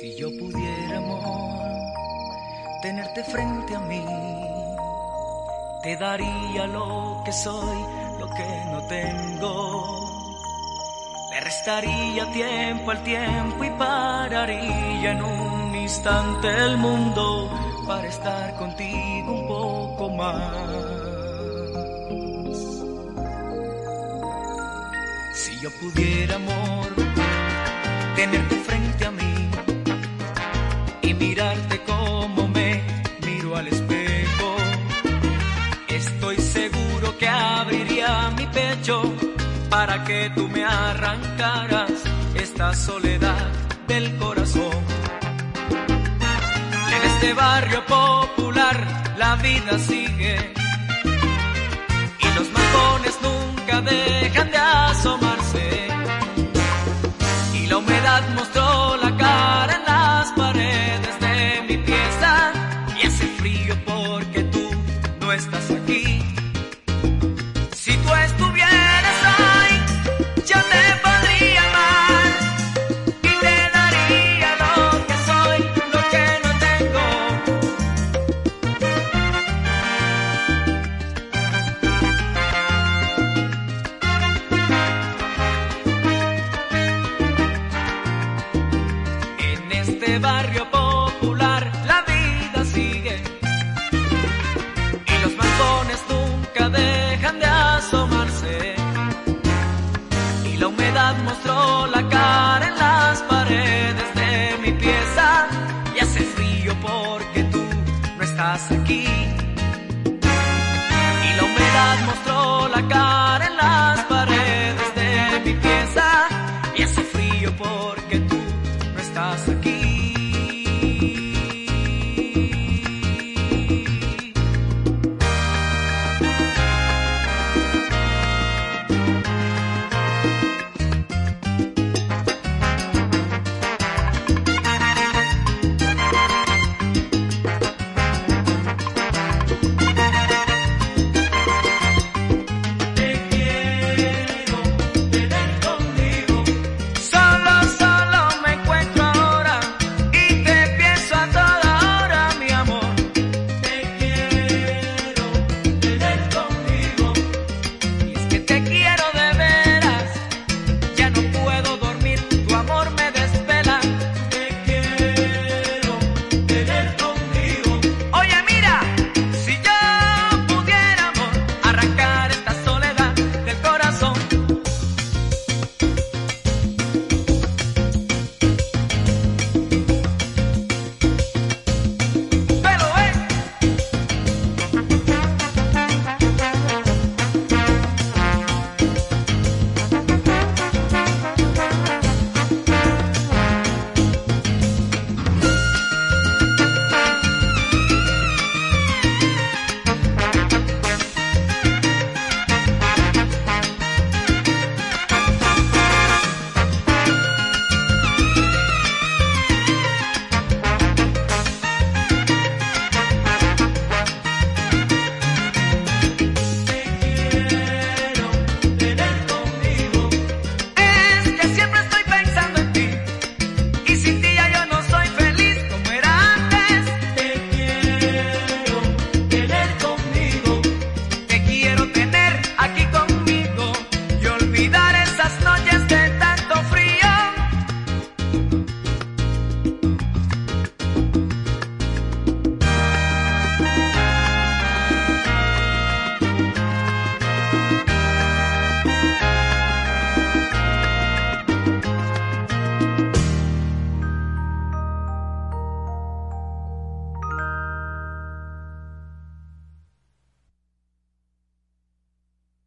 Si yo pudiera, amor, tenerte frente a mí, te daría lo que soy, lo que no tengo. Le restaría tiempo al tiempo y pararía en un instante el mundo para estar contigo un poco más. Si yo pudiera, amor, tenerte frente a mí y mirarte como me miro al espejo, estoy seguro que abriría mi pecho para que tú me arrancaras esta soledad del corazón. En este barrio popular la vida sigue y los balcones nunca dejan de asomarse, y la humedad mostró la cara en las paredes de mi pieza, y hace frío porque tú no estás aquí. Si tú estuvieras ahí, yo te podría amar y te daría lo que soy, lo que no tengo. En este barrio popular la vida sigue y los balcones nunca dejan de asomarse, y la humedad mostró la cara en las paredes de mi pieza, y hace frío porque tú no estás aquí.